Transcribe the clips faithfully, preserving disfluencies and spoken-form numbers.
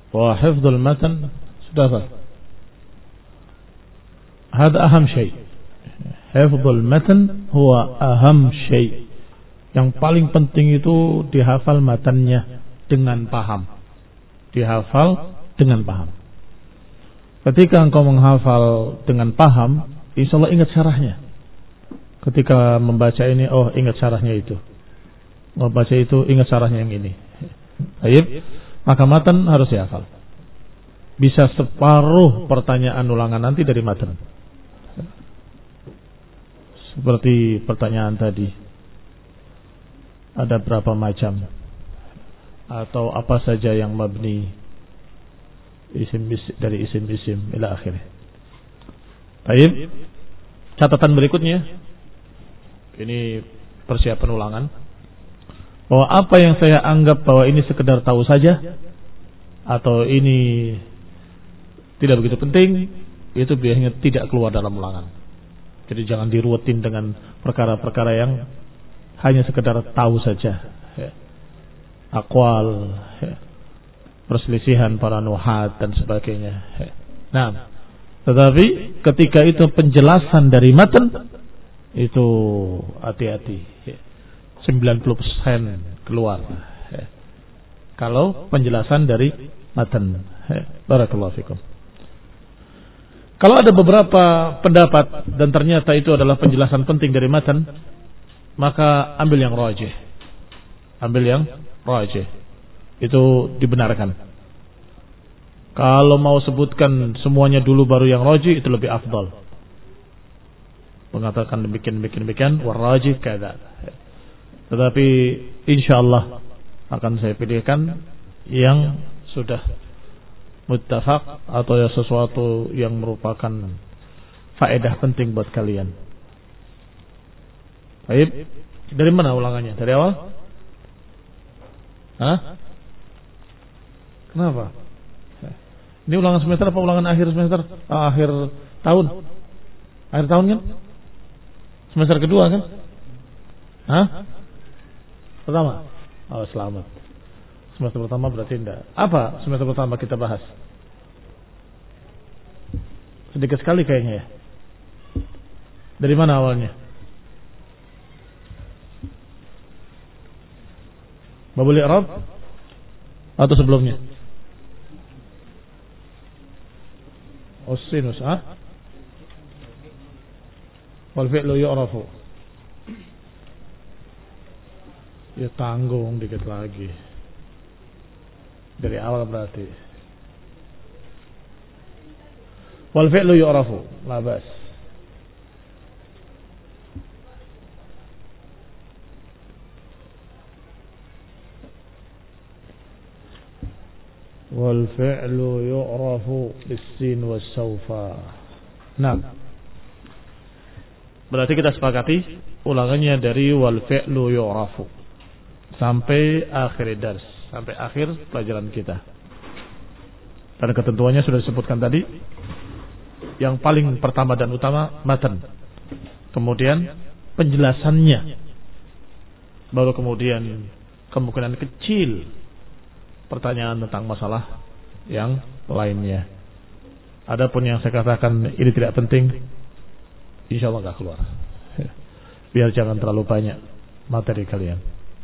wa hifdzul matan sudah apa? Hada aham syai. Hifdzul matan huwa aham syai. Yang paling penting itu dihafal matannya dengan paham. Dihafal dengan paham. Ketika engkau menghafal dengan paham, insyaallah ingat syarahnya. Ketika membaca ini, oh ingat syarahnya itu. Membaca itu, ingat syarahnya yang ini. Baik, maka matan harus dihafal. Bisa separuh pertanyaan ulangan nanti dari matan. Seperti pertanyaan tadi. Ada berapa macam? Atau apa saja yang mabni isim dari isim-isim ila akhirnya. Baik. Catatan berikutnya. Ini persiapan ulangan. Bahwa apa yang saya anggap bahwa ini sekedar tahu saja atau ini tidak begitu penting, itu biasanya tidak keluar dalam ulangan. Jadi jangan diruwetin dengan perkara-perkara yang hanya sekedar tahu saja. Ya. Aqwal, ya. Perselisihan para nuhat dan sebagainya. Ya. Nah, tetapi ketika itu penjelasan dari matan, itu hati-hati. Ya. sembilan puluh persen keluar. Ya. Kalau penjelasan dari matan. Ya. Barakallahu fikum. Kalau ada beberapa pendapat dan ternyata itu adalah penjelasan penting dari matan, maka ambil yang rajih. Ambil yang rajih. Itu dibenarkan. Kalau mau sebutkan semuanya dulu baru yang rajih, itu lebih afdal. Mengatakan demikian demikian demikian warajih kada. Tetapi insyaallah akan saya pilihkan yang sudah muttafaq atau ya sesuatu yang merupakan faedah penting buat kalian. Baik, dari mana ulangannya? Dari awal? Hah? Kenapa? Ini ulangan semester apa ulangan akhir semester? Ah, akhir tahun. Akhir tahun kan? Semester kedua kan? Hah? Pertama? Oh, selamat. Semester pertama berarti enggak. Apa semester pertama kita bahas? Sedikit sekali kayaknya ya. Dari mana awalnya? Babul i'rab atau sebelumnya? Usinus, ah? Wal fi'lu yu'rafu. Ya tanggung dikit lagi. Dari awal berarti. Wal fi'lu yu'rafu, la bas. Wal fi'lu yu'rafu bis-sin was-sawfa. Nah. Berarti kita sepakati ulangannya dari wal fi'lu yu'rafu sampai akhir dars, sampai akhir pelajaran kita. Dan ketentuannya sudah disebutkan tadi. Yang paling pertama dan utama matan. Kemudian penjelasannya. Baru kemudian kemungkinan kecil pertanyaan tentang masalah yang lainnya. Adapun yang saya katakan ini tidak penting, insya Allah nggak keluar. Biar jangan terlalu banyak materi kalian.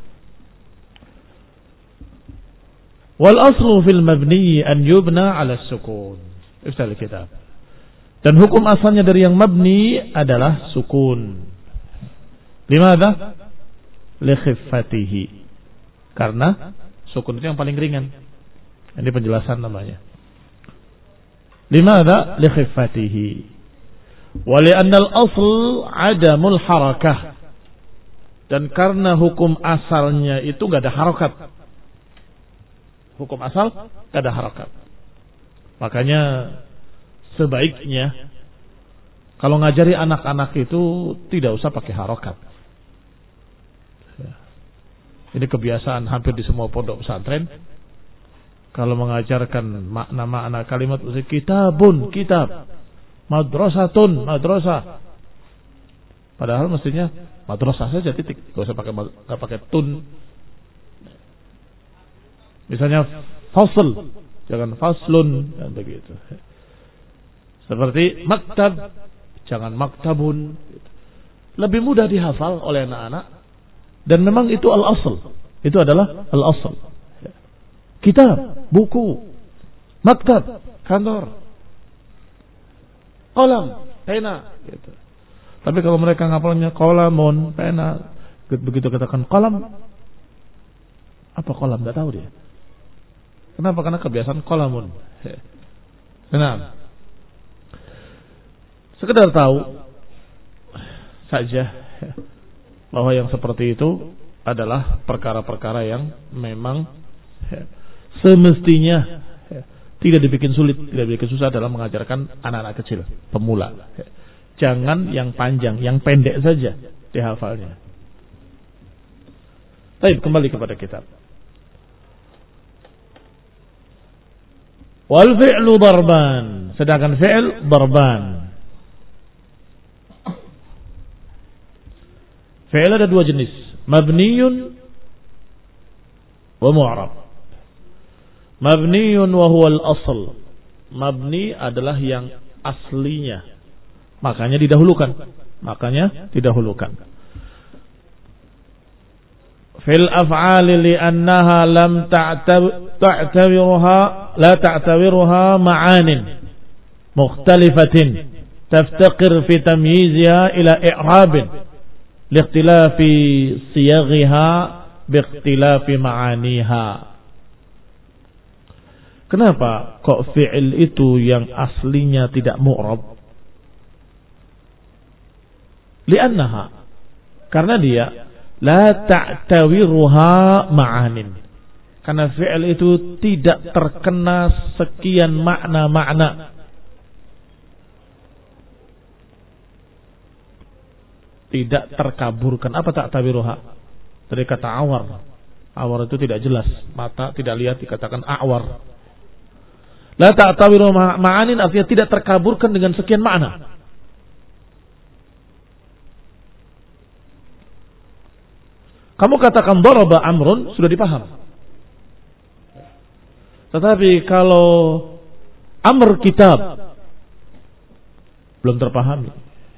Wal aslu fil mabni an yubna ala sukun. Iftah kitab. Dan hukum asalnya dari yang mabni adalah sukun. Limadha? Li khiffatihi. Karena sukun itu yang paling ringan. Ini penjelasan namanya. Limadha? Li khiffatihi. Wa li'anna al-asl 'adamul harakah. Dan karena hukum asalnya itu enggak ada harakat. Hukum asal enggak ada harakat. Makanya sebaiknya kalau ngajari anak-anak itu tidak usah pakai harakat. Ini kebiasaan hampir di semua pondok pesantren. Kalau mengajarkan makna-makna kalimat kitabun, kitab, madrasatun, madrasah. Padahal mestinya madrasah saja titik, enggak usah pakai enggak pakai tun. Misalnya fasl, jangan faslun, dan begitu. Seperti maktab, jangan maktabun. Lebih mudah dihafal oleh anak-anak, dan memang itu al-asl. Itu adalah al-asl. Kitab, buku, maktab, kantor, kolam, pena. Gitu. Tapi kalau mereka ngapalnya kolamun, pena, begitu katakan kolam, apa kolam? Tidak tahu dia. Kenapa? Karena kebiasaan kolamun. Nah, sekedar tahu saja bahwa yang seperti itu adalah perkara-perkara yang memang semestinya tidak dibikin sulit, tidak dibikin susah dalam mengajarkan anak-anak kecil, pemula. Jangan yang panjang, yang pendek saja dihafalnya. Baik, kembali kepada kitab. Wal fi'lu darban, sedangkan fi'il darban. Fi'il ada dua jenis, mabniyun wa mu'rab. Mabniyun wa huwa al-asl. Mabni adalah yang aslinya, makanya didahulukan. Makanya didahulukan. Fil af'ali li'annaha lam ta'tawiruha la ta'tawiruha ma'anin mukhtalifatin taftaqir fi tamyiziha ila i'rabin liikhtilafi siyaghiha biikhtilafi ma'aniha. Kenapa kok fi'il itu yang aslinya tidak mu'rab? Li'annaha, karena dia la ta'tawiruha ma'anin, karena fi'il itu tidak terkena sekian makna-makna. Tidak terkaburkan. Apa ta'tawiruha? Dari kata awar. Awar itu tidak jelas, mata tidak lihat, dikatakan awar. La ta'tawiruha ma'anin artinya tidak terkaburkan dengan sekian makna. Kamu katakan daraba amrun, sudah dipaham. Tetapi kalau amr kitab, belum terpahami.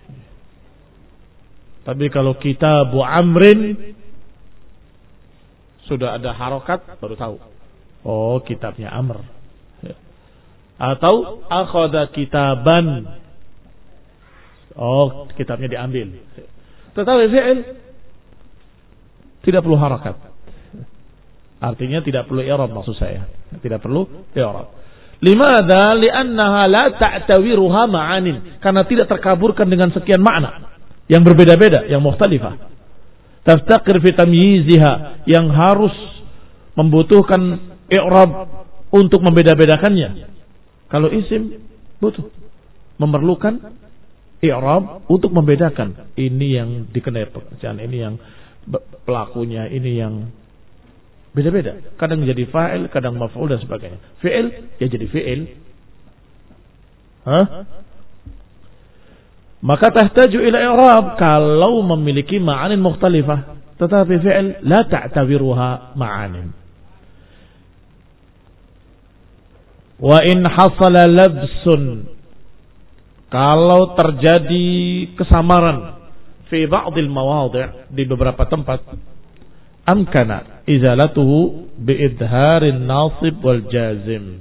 Tapi kalau kitabu amrin, sudah ada harokat, baru tahu. Oh, kitabnya amr. Atau akhadha kitaban. Oh, kitabnya diambil. Tetapi fi'il tidak perlu harakat. Artinya tidak perlu i'rab, maksud saya. Tidak perlu i'rab. Limadha? Li'annaha la ta'tawiruha ma'anin. Karena tidak terkaburkan dengan sekian makna yang berbeda-beda, yang mukhtalifah. Taftaqir fi tamyiziha, yang harus membutuhkan i'rab untuk membeda-bedakannya. Kalau isim butuh, memerlukan i'rab untuk membedakan. Ini yang dikenai pekerjaan, ini yang pelakunya, ini yang beda-beda. Kadang jadi fa'il, kadang maf'ul dan sebagainya. Fi'il ya jadi fi'il. Hah? Maka tahtaju ila i'rab kalau memiliki ma'anin mukhtalifah. Tetapi fi'il la ta'tawiruha ma'anin. Wa in hasala labsun, kalau terjadi kesamaran fi ba'dil mawadhi', di beberapa tempat, amkana izalatuhu biidharin nasib wal jazim.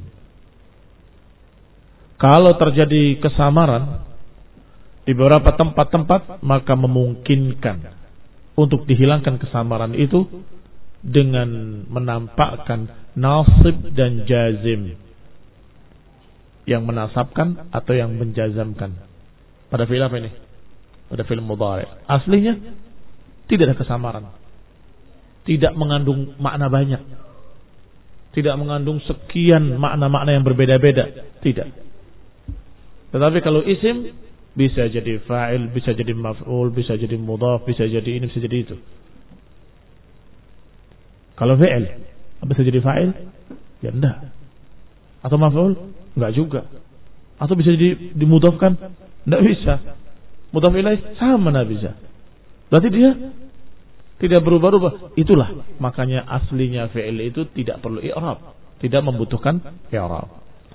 Kalau terjadi kesamaran di beberapa tempat-tempat, maka memungkinkan untuk dihilangkan kesamaran itu dengan menampakkan nasib dan jazim, yang menasabkan atau yang menjazamkan. Pada fi'il apa ini? Pada fi'il mudhari'. Aslinya tidak ada kesamaran, tidak mengandung makna banyak, tidak mengandung sekian makna-makna yang berbeda-beda, tidak. Tetapi kalau isim bisa jadi fa'il, bisa jadi maf'ul, bisa jadi mudhaf, bisa jadi ini, bisa jadi itu. Kalau fi'il bisa jadi fa'il? Ya enggak. Atau maf'ul? Enggak juga. Atau bisa jadi dimudhafkan? Enggak bisa. Mudhaf ilaih sama enggak bisa. Berarti dia tidak berubah-ubah. Itulah makanya aslinya fi'il itu tidak perlu i'rab. tidak membutuhkan i'rab.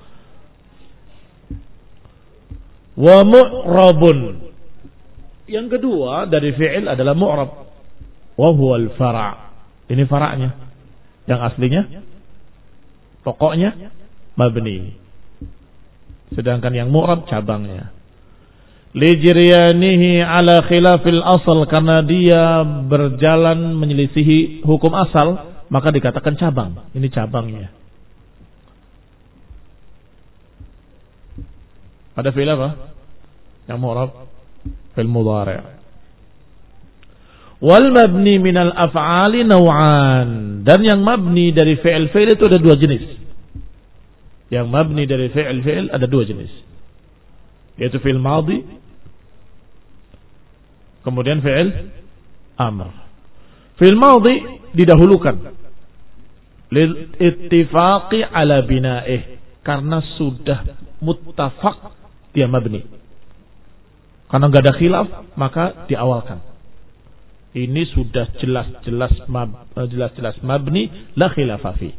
Wa mu'rabun. Yang kedua dari fi'il adalah mu'rab. Wa huwa al-fara'. Ini fara'nya. Yang aslinya pokoknya mabni. Sedangkan yang mu'rab cabangnya. Lijriyanihi ala khilafil asal, karena dia berjalan menyelisihi hukum asal, maka dikatakan cabang. Ini cabangnya. Ada fi'il apa? Yang mu'rab fi'il mudhari'. Wal mabni minal af'ali naw'an. Dan yang mabni dari fi'il-fi'il itu ada dua jenis. Yang mabni dari fi'il-fi'il ada dua jenis. Yaitu fi'il madhi, kemudian fi'il amr. Fi'il madhi didahulukan lil ittifaqi ala bina'ih, karena sudah muttafaq dia mabni. Karena enggak ada khilaf, maka diawalkan. Ini sudah jelas-jelas mab, jelas-jelas mabni, la khilafa fi.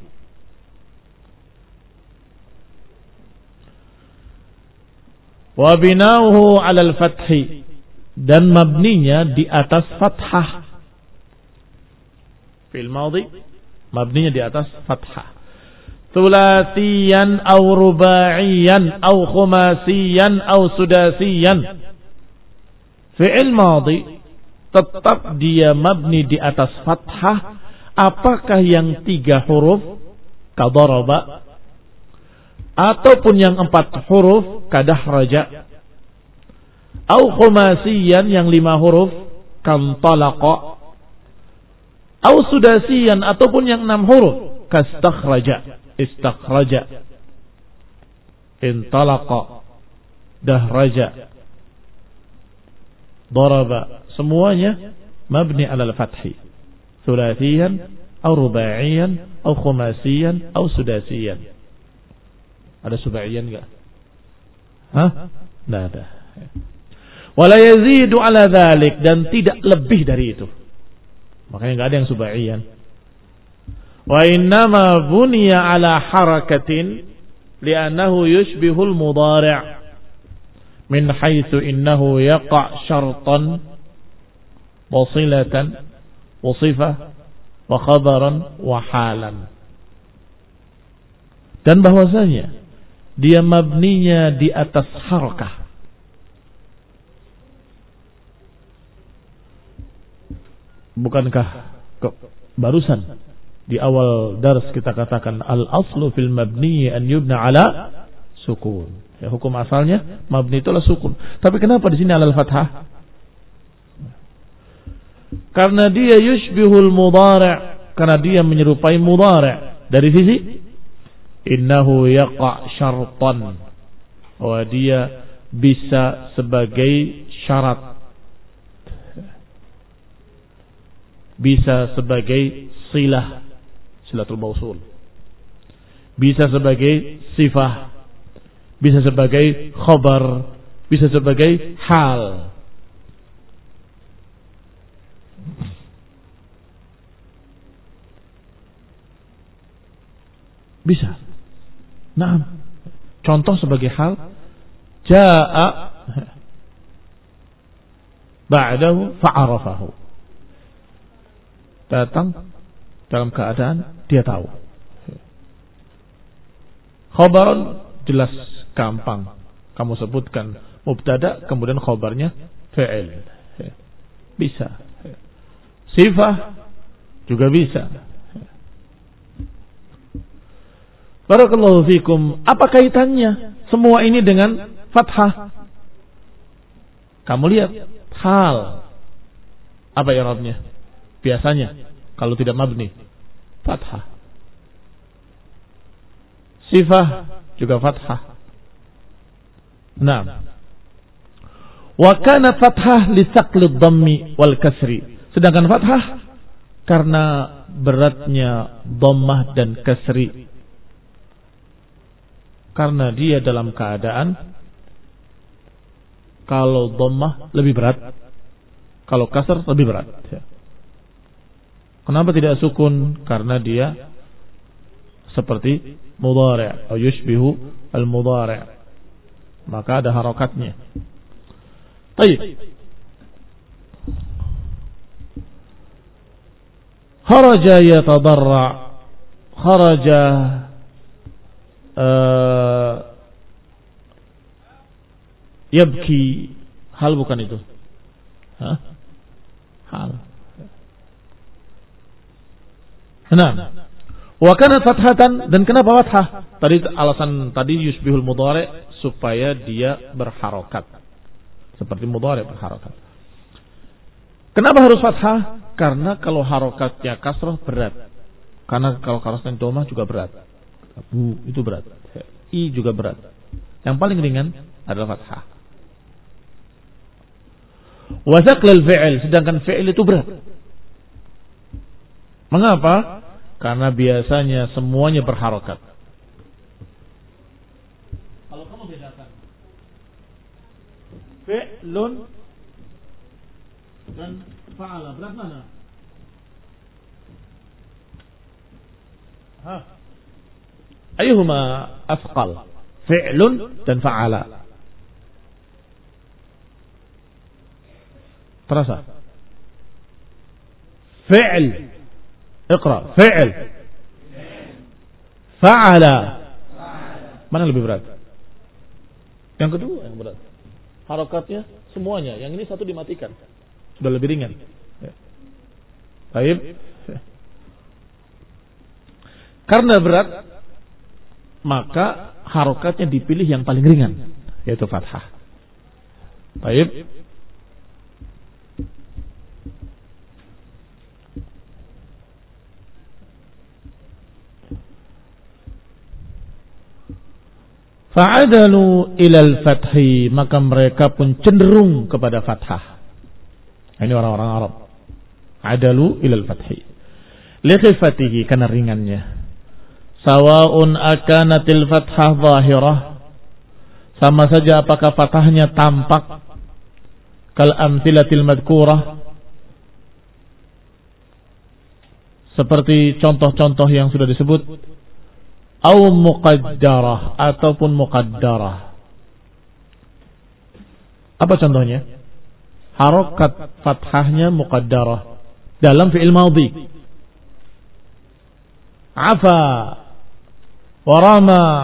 Wa binauhu 'ala al-fathi, dan mabninya di atas fathah. Fil madhi mabninya di atas fathah. Thulasiyan aw rubaiyan aw khumasiyan aw sudasiyan. Fi'il madhi tetap dia mabni di atas fathah, apakah yang tiga huruf kadaraba, ataupun yang empat huruf kadahraja, au khumasiyan yang lima huruf kantalaqa, au sudasiyan ataupun yang enam huruf kastakhraja, istakhraja, intalaqa, dahraja, daraba. Semuanya mabni alal fathi. Thulathiyan au rubaiyan au khumasiyan au sudasiyan. Ada subaiyan enggak? Hah? Enggak ada. Wala yazidu ala dzalik, dan tidak lebih dari itu. Makanya enggak ada yang subaiyan. Wa innama buniya ala harakatin li'annahu yushbihul mudhari' min haitsu innahu yaqa' syartan wasilatan wasifah wa khabaran wa halan. Dan bahwasanya dia mabninya di atas harakah. Bukankah ke, barusan di awal dars kita katakan al-aslu fil mabni an yubna ala sukun. Ya, hukum asalnya mabni itu adalah sukun. Tapi kenapa di sini alal fathah? Karena dia yushbihul mudhari', karena dia menyerupai mudhari'. Dari sisi innahu yaqa' syartan, bahwa dia bisa sebagai syarat, bisa sebagai silah, silatul mausul, bisa sebagai sifah, bisa sebagai khabar, bisa sebagai hal. Bisa. Nah, contoh sebagai hal, jaa ba'dahu fa'arafahu. Datang dalam keadaan dia tahu. Khabaran jelas gampang. Kamu sebutkan mubtada, kemudian khabarnya fi'il. Bisa. Sifah juga bisa. Barakallahu fikum. Apa kaitannya semua ini dengan fathah? Kamu lihat hal. Apa i'rabnya? Biasanya kalau tidak mabni, fathah. Sifah juga fathah. Nah, wa kana fathah li thaqli dhammi wal kasri. Sedangkan fathah karena beratnya dhammah dan kasri. Karena dia dalam keadaan kalau dhammah lebih berat, kalau kasr lebih berat. Kenapa tidak sukun? Karena dia seperti mudhari' atau yushbihu al-mudhari', maka ada harokatnya. Baik. Kharaja yatadarra, kharaja uh, yabki, hal bukan itu? Hah? Hal. Nah, wa kanat fathatan, dan kenapa fathah? Tadi alasan tadi yusbihul mudhari' supaya dia berharokat seperti mudhari' berharokat. Kenapa harus fathah? Karena kalau harokatnya kasrah berat. Karena kalau harokatnya domah juga berat. Bu itu berat. I juga berat. Yang paling ringan adalah fathah. Wa thaqlul fi'il, sedangkan fi'il itu berat. Mengapa? Karena biasanya semuanya berharokat. Kalau kamu bedakan fi'lun dan fa'ala, berat mana? Ha? Ayuhuma afqal? Fi'lun dan fa'ala. Terasa? Fi'l. Iqra. Fi'l. Fa'ala. Mana lebih berat? Yang kedua yang berat. Harokatnya semuanya. Yang ini satu dimatikan. Sudah lebih ringan. Baik. Karena berat, maka harokatnya dipilih yang paling ringan, yaitu fathah. Baik. Fa'adalu ilal fathi, maka mereka pun cenderung kepada fathah. Ini orang-orang Arab. Adalu ilal fathi. Likhifatihi, karena ringannya. Sawa'un akanatil fathah zahirah, sama saja apakah fathahnya tampak, kal amthilatil madkurah, seperti contoh-contoh yang sudah disebut, au muqaddarah, ataupun muqaddarah. Apa contohnya? Harokat fathahnya muqaddarah dalam fi'il madhi. Afa warama,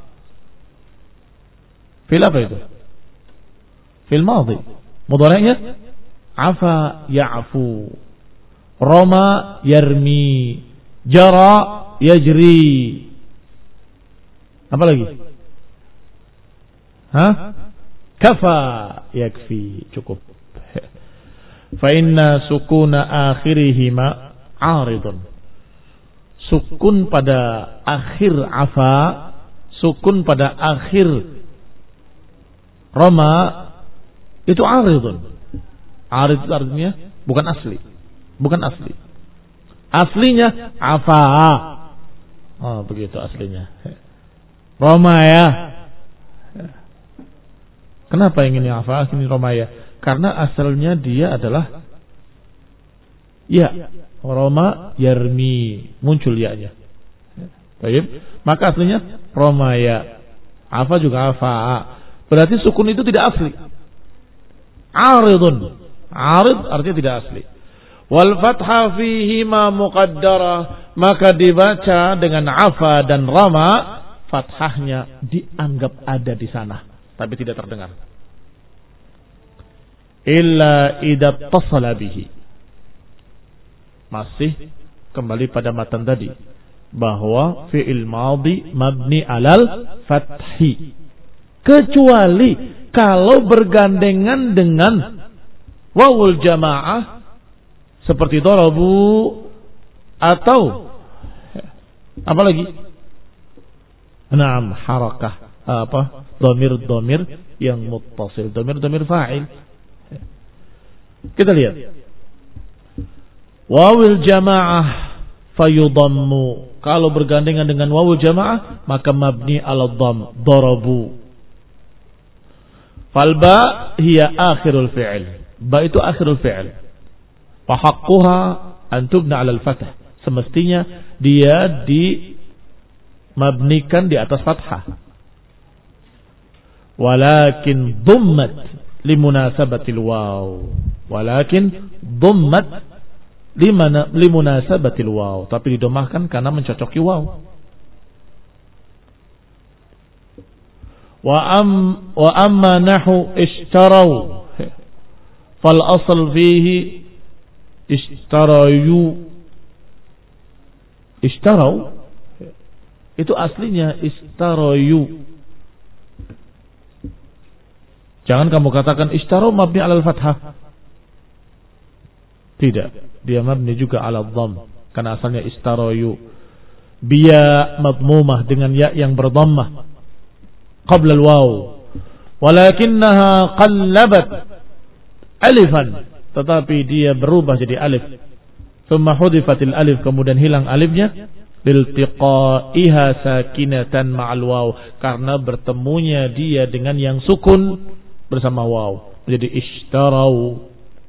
fi'il apa itu? Fi'il madhi. Mudhari'nya afa ya'fu, rama yarmi, jara yajri. Apa lagi? Hah? Kafa yakfi, cukup. Fa inna sukuna akhirihima aridun. Sukun pada akhir afa, sukun pada akhir rama, itu aridun. Arid artinya bukan asli. Bukan asli. Aslinya afa. Oh, begitu aslinya. Roma ya. Kenapa yang ini afa, ini Roma ya? Karena asalnya dia adalah ya, Roma yarmi, muncul ya-nya. Baik, maka aslinya Roma ya. Afa juga afa. Berarti sukun itu tidak asli. Aridun. Arid artinya tidak asli. Wal fathah fihi ma muqaddara, maka dibaca dengan afa dan rama, fathahnya dianggap ada di sana, tapi tidak terdengar. Illa idza tasala bihi. Masih kembali pada matan tadi bahwa fi'il madhi mabni alal fathi, kecuali kalau bergandengan dengan wawul jamaah seperti darabu atau apa lagi? Naam, harakah apa? Dhamir-dhamir yang muttasil, dhamir-dhamir fa'il. Kita lihat. Wawul jamaah fayudammu. Kalau bergandengan dengan wawul jamaah maka mabni ala dham, darabu. Fal ba hiya akhirul fi'il. Ba itu akhirul fi'il. Wa haqquha an tubna ala al-fath. Semestinya dia di mabnikan di atas fathah. Walakin dhammat limunasabatil waw. Walakin dhammat limana limunasabatil waw, tapi didomahkan karena mencocoki waw. Wa am wa amma nahu ishtarau fal asl fihi ishtarayu. Ishtarau itu aslinya istarayu. Jangan kamu katakan ishtarau mabni alal fathah. Tidak, dia mabni juga ala dhamm karena asalnya istarayu. Biya madmumah dengan ya yang berdhammah qabla al-waw. Walakinnaha qallabat alifan, tetapi dia berubah jadi alif. Thumma hudifatil alif, kemudian hilang alifnya. Liltiqaiha sakinatan ma'al waw, karena bertemunya dia dengan yang sukun bersama waw, menjadi ishtarau.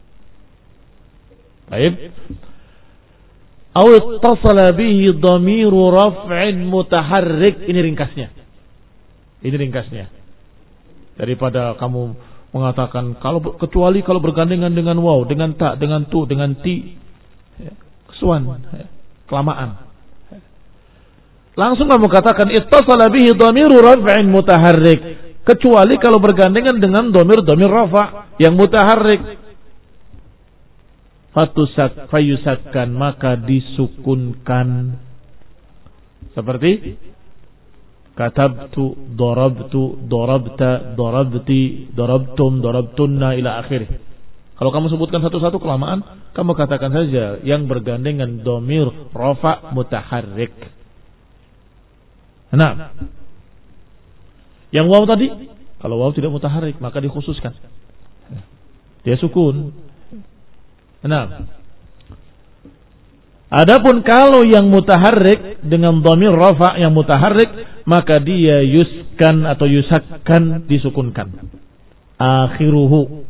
Baik. Aw ittasala bihi dhamiru raf'in mutaharrik. Ini ringkasnya. Ini ringkasnya. Daripada kamu mengatakan kalau kecuali kalau bergandengan dengan waw, dengan ta, dengan tu, dengan ti, kesuan, kelamaan. Langsung kamu katakan ittasala bihi dhamiru raf'in mutaharrik, kecuali kalau bergandengan dengan dhamir dhamir rafa' yang mutaharrik. Fatusak fayusakkan, maka disukunkan. Seperti katabtu, darabtu, darabta, darabti, darabtum, darabtunna ila akhirih. Kalau kamu sebutkan satu-satu kelamaan, kamu katakan saja yang bergandengan dhamir rafa' mutaharrik. Nah, yang waw tadi, kalau waw tidak mutaharrik maka dikhususkan, dia sukun. Nah, adapun kalau yang mutaharrik dengan dhamir rafa' yang mutaharrik, maka dia yuskan atau yusakkan, disukunkan. Akhiruhu,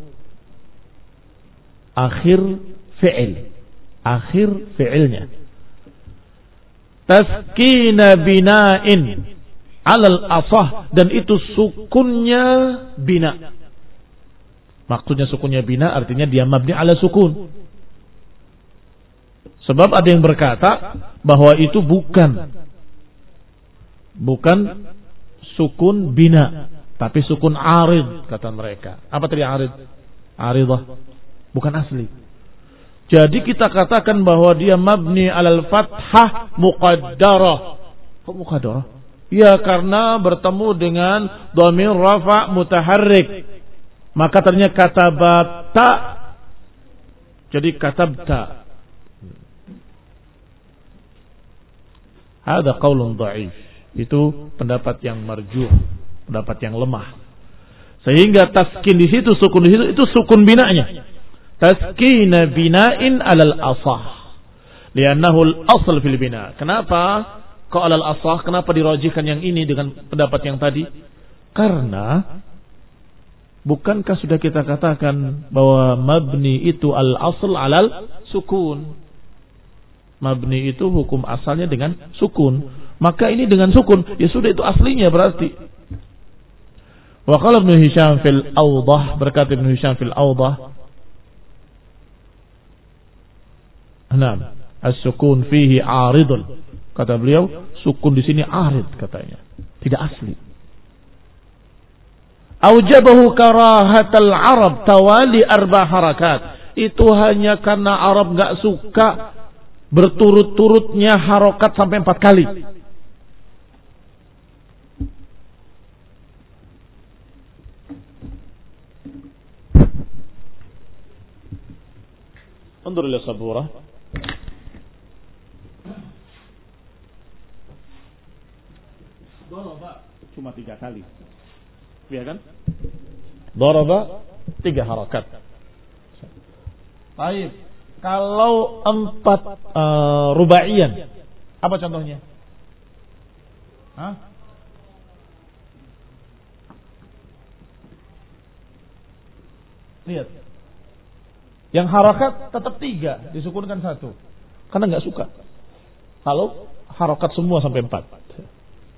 akhir fi'il, akhir fi'ilnya. Taskina bina'in alal asah, dan itu sukunnya bina. Maksudnya sukunnya bina artinya dia mabni ala sukun. Sebab ada yang berkata bahwa itu bukan bukan sukun bina, tapi sukun arid, kata mereka. Apa tadi arid? Aridah, bukan asli. Jadi kita katakan bahwa dia mabni alal fathah muqaddarah. Kok muqaddarah? Ya, karena bertemu dengan dhamir rafa' mutaharrik. Maka ternyata katabata jadi katabta. Ada qaulun dhaif. Itu pendapat yang marjuh, pendapat yang lemah. Sehingga taskin di situ, sukun di situ, itu sukun binanya. Taskina bina'in alal asah, li'annahu al-asl fil bina. Kenapa kok alal asah? Kenapa dirajihkan yang ini dengan pendapat yang tadi? Karena bukankah sudah kita katakan bahwa mabni itu al-asl alal sukun? Mabni itu hukum asalnya dengan sukun. Maka ini dengan sukun, ya sudah itu aslinya berarti. Wa qala Ibnu Hisham fil Awdah, berkata Ibnu Hisham fil Awdah, nah, as-sukun fihi aridun. Kata beliau, sukun di sini arid katanya, tidak asli. Aujabahu karahatal Arab tawali arba harakat. Itu hanya karena Arab enggak suka berturut-turutnya harokat sampai empat kali. Anzur ila saburah. Daraba cuma tiga kali, ya kan? Daraba tiga harakat. Baik, kalau empat uh, rubaiyan, apa contohnya? Hah? Lihat, yang harakat tetap tiga, disukunkan satu, karena nggak suka. Kalau harakat semua sampai empat.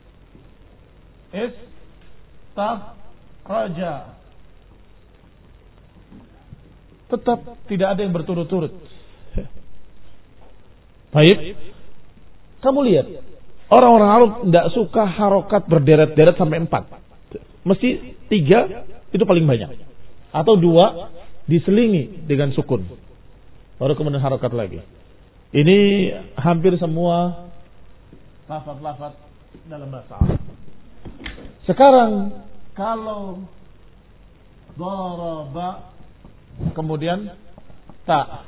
istakhraja. Tetap tidak ada yang berturut-turut. Baik. Kamu lihat, orang-orang Arab tidak suka harokat berderet-deret sampai empat. Mesti tiga itu paling banyak. Atau dua diselingi dengan sukun. Baru kemudian harokat lagi. Ini hampir semua lafaz-lafaz dalam bahasa Arab. Sekarang kalau daraba kemudian ta,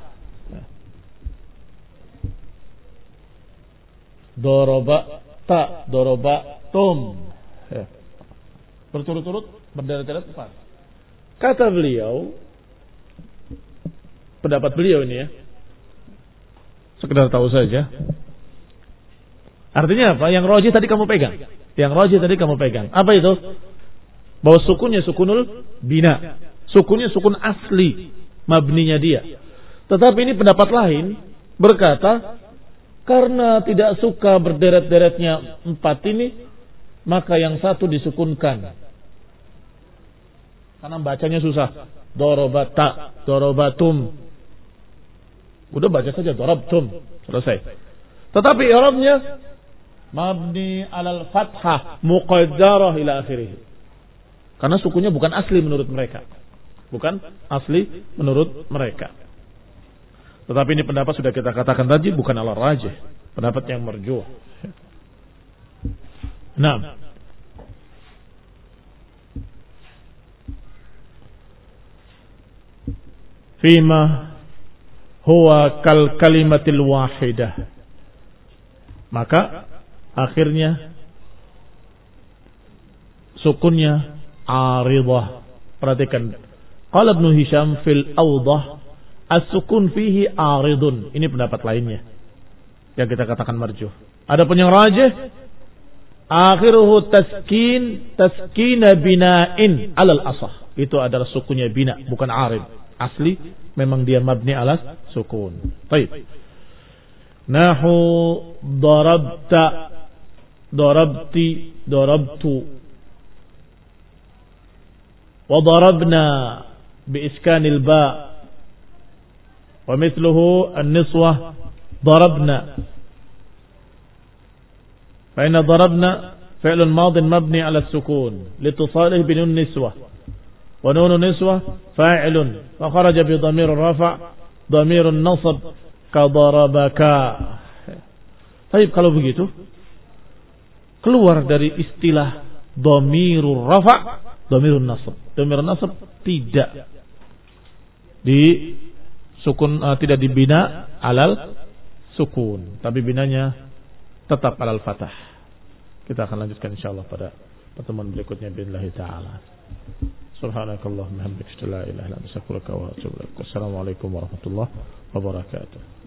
daraba ta, daraba tum, ya. Berturut-turut berderet-deret empat. Kata beliau, pendapat beliau ini ya, sekedar tahu saja. Artinya apa? Yang rajih tadi kamu pegang. Yang rajih tadi kamu pegang. Apa itu? Bahwa sukunnya sukunul bina. Sukunnya sukun asli. Mabninya dia. Tetapi ini pendapat lain berkata, karena tidak suka berderet-deretnya empat ini, maka yang satu disukunkan. Karena bacanya susah. Dorobata, dorobatum. Udah baca saja dorobtum. Selesai. Tetapi i'rabnya mabni alal fathah muqaddarah ila akhirih. Karena sukunya bukan asli menurut mereka. Bukan asli menurut mereka. Tetapi ini pendapat sudah kita katakan tadi bukan ala rajih. Pendapat yang marjuh. Nah. Fima huwa kal kalimatil wahidah. Maka akhirnya sukunnya aridah. Perhatikan. Qala Ibnu Hisham fil awdah as-sukun fihi aridun. Ini pendapat lainnya yang kita katakan marjuh. Adapun yang rajih akhiruhu taskin taskina bina'in alal asah. Itu adalah sukunnya bina bukan arid. Asli memang dia mabni alas sukun. Baik. Nahu darabta, darabti, darabtu. Wa darabna bi iskanil ba. Wa mithluhu an-niswah darabna. Fa inna darabna fi'lun madin mabni ala sukun litisalihi bi nun niswah. ونون نسوة فاعل فخرج بضمير الرفع ضمير النصب كضربك. Baik, kalau begitu keluar dari istilah dhamirur rafa, dhamirun nasab. Dhamirun nasab tidak di sukun, uh, tidak dibina alal sukun, tapi binanya tetap alal fathah. Kita akan lanjutkan insyaallah pada pertemuan berikutnya billahi taala. Subhanakallahumma hamdaka la ilaha illa anta astaghfiruka wa atubu ilaik. Wassalamualaikum warahmatullahi wabarakatuh.